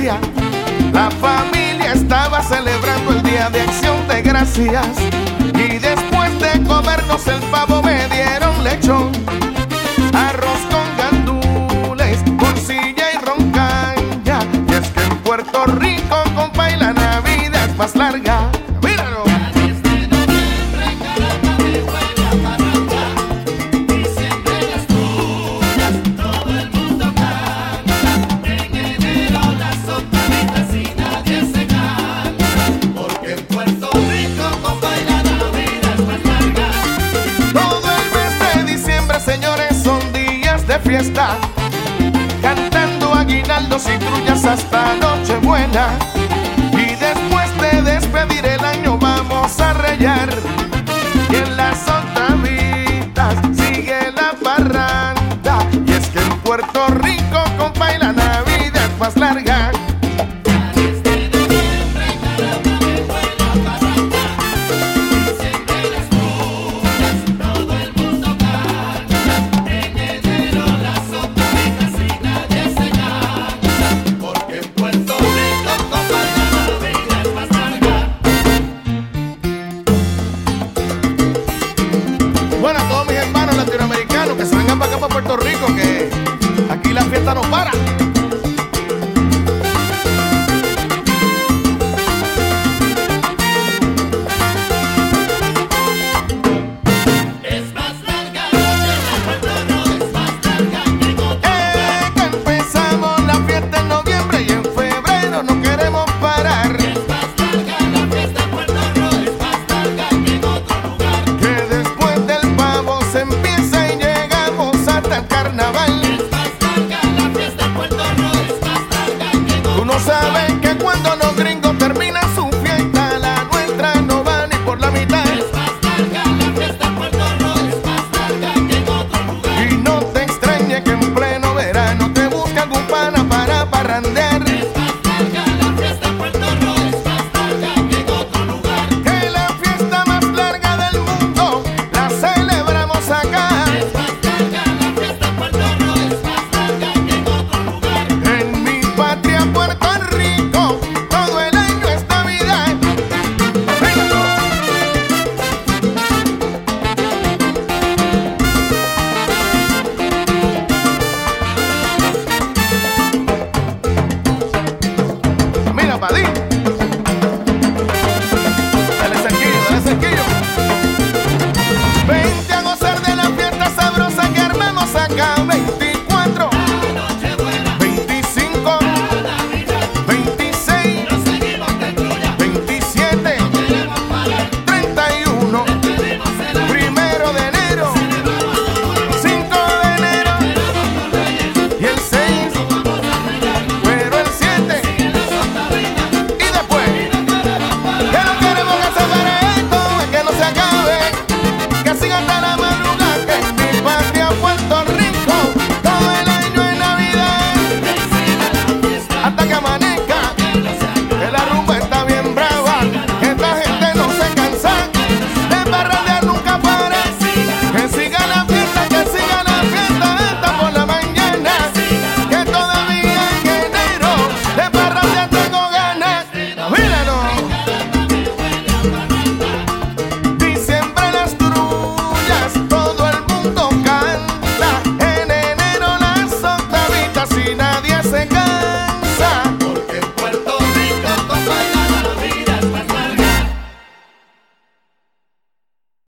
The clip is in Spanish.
día la familia estaba celebrando el Día de Acción de Gracias. Y después de comernos el pavo me dieron lechón, arroz con gandules, morcilla y roncaña. Y es que en Puerto Rico, compa, y la Navidad es más larga. ¡Míralo! Fiesta, cantando aguinaldos y trullas hasta Nochebuena. Y después de despedir el año vamos a rayar. Y en las octavitas sigue la parranda. Y es que en Puerto Rico, compa, y la Navidad es más larga. Bueno, a todos mis hermanos latinoamericanos que se vengan para acá, para Puerto Rico, que aquí la fiesta no para.